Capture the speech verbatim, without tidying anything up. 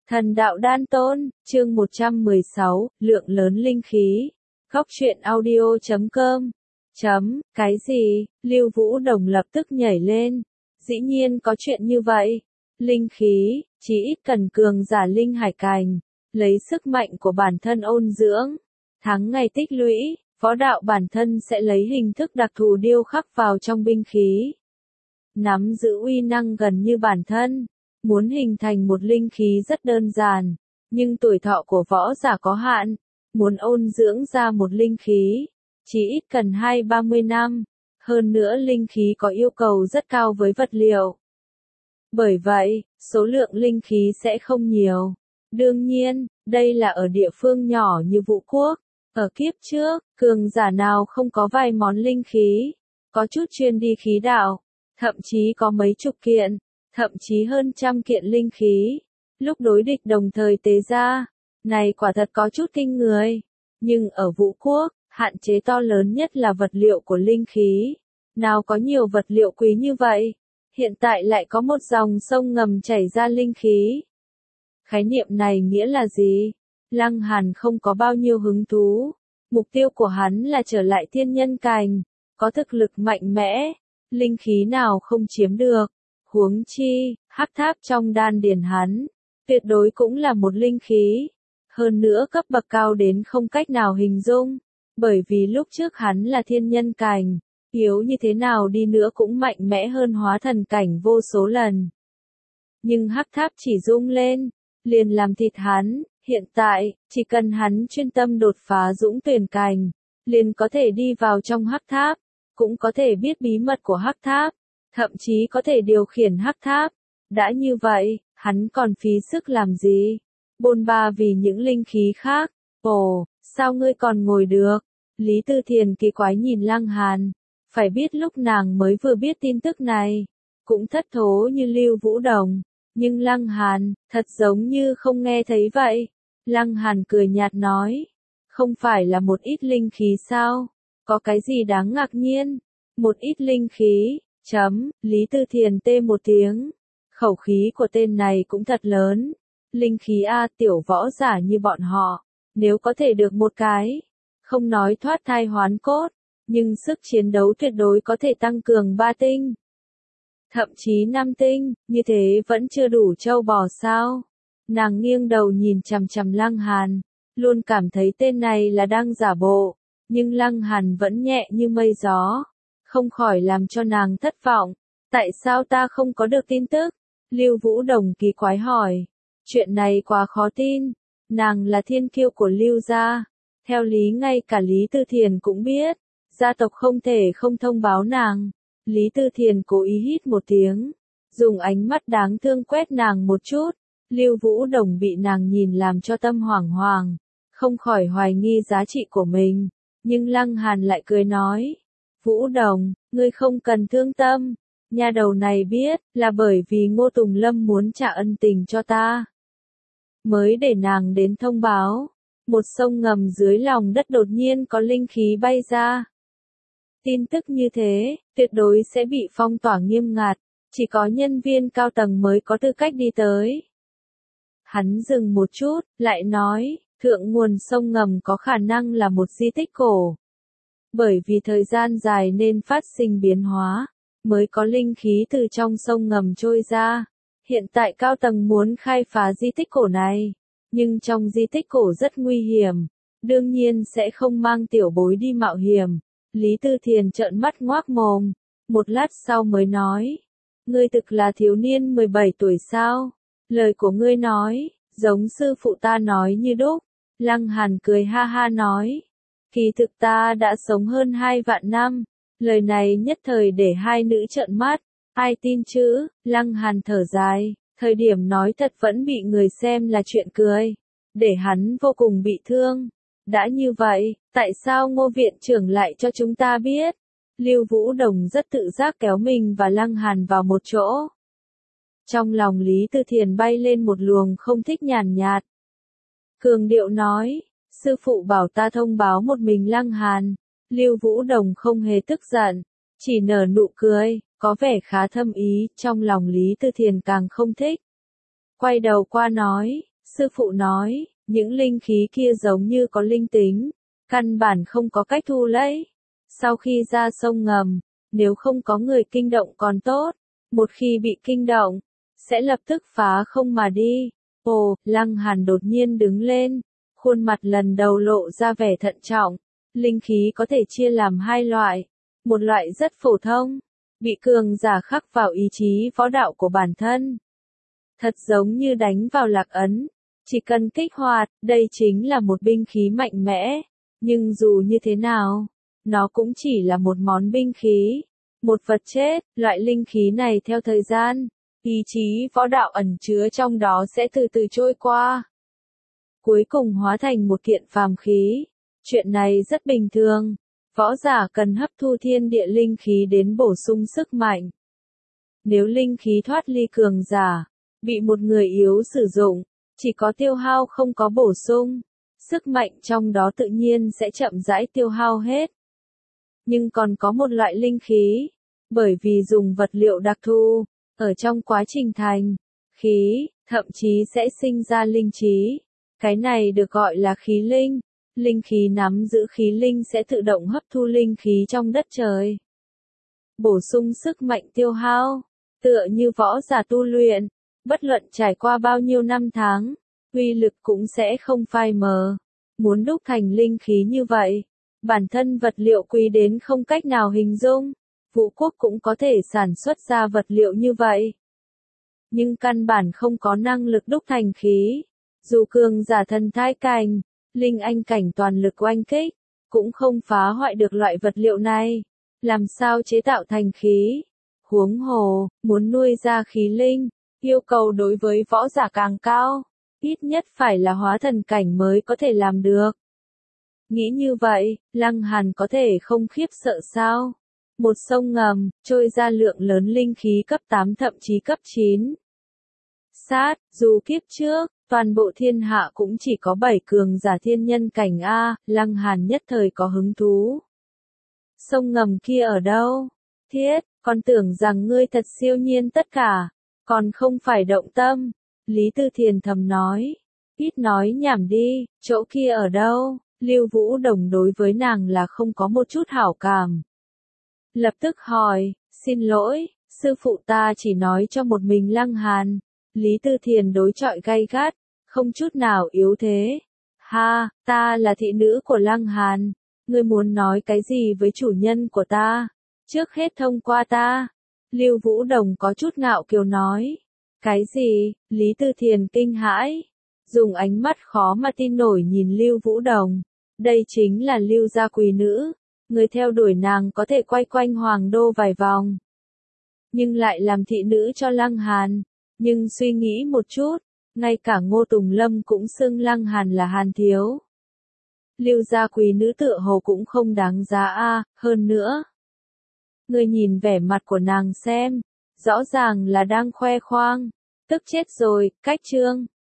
Thần đạo đan tôn, chương một trăm mười sáu, lượng lớn linh khí. Góc truyện audio chấm com. Chấm, cái gì? Lưu Vũ Đồng lập tức nhảy lên. Dĩ nhiên có chuyện như vậy. Linh khí, chỉ ít cần cường giả linh hải cành, lấy sức mạnh của bản thân ôn dưỡng. Tháng ngày tích lũy, võ đạo bản thân sẽ lấy hình thức đặc thù điêu khắc vào trong binh khí. Nắm giữ uy năng gần như bản thân. Muốn hình thành một linh khí rất đơn giản, nhưng tuổi thọ của võ giả có hạn. Muốn ôn dưỡng ra một linh khí, chỉ ít cần hai ba mươi năm. Hơn nữa linh khí có yêu cầu rất cao với vật liệu. Bởi vậy, số lượng linh khí sẽ không nhiều. Đương nhiên, đây là ở địa phương nhỏ như Vũ Quốc. Ở kiếp trước, cường giả nào không có vài món linh khí, có chút chuyên đi khí đạo, thậm chí có mấy chục kiện, thậm chí hơn trăm kiện linh khí. Lúc đối địch đồng thời tế ra, này quả thật có chút kinh người. Nhưng ở Vũ Quốc, hạn chế to lớn nhất là vật liệu của linh khí. Nào có nhiều vật liệu quý như vậy. Hiện tại lại có một dòng sông ngầm chảy ra linh khí. Khái niệm này nghĩa là gì? Lăng Hàn không có bao nhiêu hứng thú. Mục tiêu của hắn là trở lại thiên nhân cành, có thực lực mạnh mẽ. Linh khí nào không chiếm được. Huống chi, hắc tháp trong đan điền hắn, tuyệt đối cũng là một linh khí. Hơn nữa cấp bậc cao đến không cách nào hình dung. Bởi vì lúc trước hắn là thiên nhân cành, yếu như thế nào đi nữa cũng mạnh mẽ hơn hóa thần cảnh vô số lần. Nhưng hắc tháp chỉ rung lên, liền làm thịt hắn. Hiện tại, chỉ cần hắn chuyên tâm đột phá dũng tuyển cành, liền có thể đi vào trong hắc tháp, cũng có thể biết bí mật của hắc tháp. Thậm chí có thể điều khiển hắc tháp. Đã như vậy, hắn còn phí sức làm gì? Bôn ba vì những linh khí khác. Ồ, sao ngươi còn ngồi được? Lý Tư Thiền kỳ quái nhìn Lăng Hàn. Phải biết lúc nàng mới vừa biết tin tức này, cũng thất thố như Lưu Vũ Đồng. Nhưng Lăng Hàn, thật giống như không nghe thấy vậy. Lăng Hàn cười nhạt nói. Không phải là một ít linh khí sao? Có cái gì đáng ngạc nhiên? Một ít linh khí. Chấm, Lý Tư Thiền tê một tiếng. Khẩu khí của tên này cũng thật lớn. Linh khí A, tiểu võ giả như bọn họ, nếu có thể được một cái, không nói thoát thai hoán cốt, nhưng sức chiến đấu tuyệt đối có thể tăng cường ba tinh. Thậm chí năm tinh, như thế vẫn chưa đủ trâu bò sao? Nàng nghiêng đầu nhìn chằm chằm Lăng Hàn, luôn cảm thấy tên này là đang giả bộ, nhưng Lăng Hàn vẫn nhẹ như mây gió. Không khỏi làm cho nàng thất vọng. Tại sao ta không có được tin tức? Lưu Vũ Đồng kỳ quái hỏi. Chuyện này quá khó tin. Nàng là thiên kiêu của Lưu gia. Theo lý ngay cả Lý Tư Thiền cũng biết. Gia tộc không thể không thông báo nàng. Lý Tư Thiền cố ý hít một tiếng. Dùng ánh mắt đáng thương quét nàng một chút. Lưu Vũ Đồng bị nàng nhìn làm cho tâm hoảng hoàng. Không khỏi hoài nghi giá trị của mình. Nhưng Lăng Hàn lại cười nói. Vũ Đồng, ngươi không cần thương tâm. Nhà đầu này biết, là bởi vì Ngô Tùng Lâm muốn trả ân tình cho ta. Mới để nàng đến thông báo. Một sông ngầm dưới lòng đất đột nhiên có linh khí bay ra. Tin tức như thế, tuyệt đối sẽ bị phong tỏa nghiêm ngặt. Chỉ có nhân viên cao tầng mới có tư cách đi tới. Hắn dừng một chút, lại nói, thượng nguồn sông ngầm có khả năng là một di tích cổ. Bởi vì thời gian dài nên phát sinh biến hóa, mới có linh khí từ trong sông ngầm trôi ra. Hiện tại cao tầng muốn khai phá di tích cổ này, nhưng trong di tích cổ rất nguy hiểm, đương nhiên sẽ không mang tiểu bối đi mạo hiểm. Lý Tư Thiền trợn mắt ngoác mồm, một lát sau mới nói, ngươi thực là thiếu niên mười bảy tuổi sao? Lời của ngươi nói, giống sư phụ ta nói như đúc. Lăng Hàn cười ha ha nói. Kỳ thực ta đã sống hơn hai vạn năm. Lời này nhất thời để hai nữ trợn mắt. Ai tin chứ? Lăng Hàn thở dài. Thời điểm nói thật vẫn bị người xem là chuyện cười. Để hắn vô cùng bị thương. Đã như vậy, tại sao Ngô viện trưởng lại cho chúng ta biết? Lưu Vũ Đồng rất tự giác kéo mình và Lăng Hàn vào một chỗ. Trong lòng Lý Tư Thiền bay lên một luồng không thích nhàn nhạt. Cường điệu nói. Sư phụ bảo ta thông báo một mình Lăng Hàn. Lưu Vũ Đồng không hề tức giận, chỉ nở nụ cười, có vẻ khá thâm ý, trong lòng Lý Tư Thiền càng không thích. Quay đầu qua nói, Sư phụ nói, những linh khí kia giống như có linh tính, căn bản không có cách thu lấy. Sau khi ra sông ngầm, nếu không có người kinh động còn tốt, một khi bị kinh động, sẽ lập tức phá không mà đi. Ồ, Lăng Hàn đột nhiên đứng lên, khuôn mặt lần đầu lộ ra vẻ thận trọng. Linh khí có thể chia làm hai loại, một loại rất phổ thông, bị cường giả khắc vào ý chí võ đạo của bản thân. Thật giống như đánh vào lạc ấn, chỉ cần kích hoạt, đây chính là một binh khí mạnh mẽ. Nhưng dù như thế nào, nó cũng chỉ là một món binh khí, một vật chết. Loại linh khí này theo thời gian, ý chí võ đạo ẩn chứa trong đó sẽ từ từ trôi qua, cuối cùng hóa thành một kiện phàm khí. Chuyện này rất bình thường, võ giả cần hấp thu thiên địa linh khí đến bổ sung sức mạnh. Nếu linh khí thoát ly cường giả, bị một người yếu sử dụng, chỉ có tiêu hao không có bổ sung, sức mạnh trong đó tự nhiên sẽ chậm rãi tiêu hao hết. Nhưng còn có một loại linh khí, bởi vì dùng vật liệu đặc thù, ở trong quá trình thành khí, thậm chí sẽ sinh ra linh trí. Cái này được gọi là khí linh. Linh khí nắm giữ khí linh sẽ tự động hấp thu linh khí trong đất trời, bổ sung sức mạnh tiêu hao, tựa như võ giả tu luyện, bất luận trải qua bao nhiêu năm tháng, uy lực cũng sẽ không phai mờ. Muốn đúc thành linh khí như vậy, bản thân vật liệu quý đến không cách nào hình dung. Vũ quốc cũng có thể sản xuất ra vật liệu như vậy, nhưng căn bản không có năng lực đúc thành khí. Dù cường giả thần thai cảnh, linh anh cảnh toàn lực oanh kích, cũng không phá hoại được loại vật liệu này. Làm sao chế tạo thành khí? Huống hồ, muốn nuôi ra khí linh, yêu cầu đối với võ giả càng cao, ít nhất phải là hóa thần cảnh mới có thể làm được. Nghĩ như vậy, Lăng Hàn có thể không khiếp sợ sao? Một sông ngầm, trôi ra lượng lớn linh khí cấp tám thậm chí cấp chín. Sát, dù kiếp trước, toàn bộ thiên hạ cũng chỉ có bảy cường giả thiên nhân cảnh A, Lăng Hàn nhất thời có hứng thú. Sông ngầm kia ở đâu? Thiết, con tưởng rằng ngươi thật siêu nhiên tất cả, còn không phải động tâm. Lý Tư Thiền thầm nói, ít nói nhảm đi, chỗ kia ở đâu? Lưu Vũ Đồng đối với nàng là không có một chút hảo cảm. Lập tức hỏi, xin lỗi, sư phụ ta chỉ nói cho một mình Lăng Hàn. Lý Tư Thiền đối chọi gay gắt, không chút nào yếu thế. Ha, ta là thị nữ của Lăng Hàn, ngươi muốn nói cái gì với chủ nhân của ta? Trước hết thông qua ta. Lưu Vũ Đồng có chút ngạo kiều nói. Cái gì? Lý Tư Thiền kinh hãi, dùng ánh mắt khó mà tin nổi nhìn Lưu Vũ Đồng. Đây chính là Lưu gia quý nữ, người theo đuổi nàng có thể quay quanh hoàng đô vài vòng, nhưng lại làm thị nữ cho Lăng Hàn. Nhưng suy nghĩ một chút, ngay cả Ngô Tùng Lâm cũng xưng Lăng Hàn là Hàn thiếu. Lưu gia quý nữ tựa hồ cũng không đáng giá a, hơn nữa. Người nhìn vẻ mặt của nàng xem, rõ ràng là đang khoe khoang, tức chết rồi, cách chương.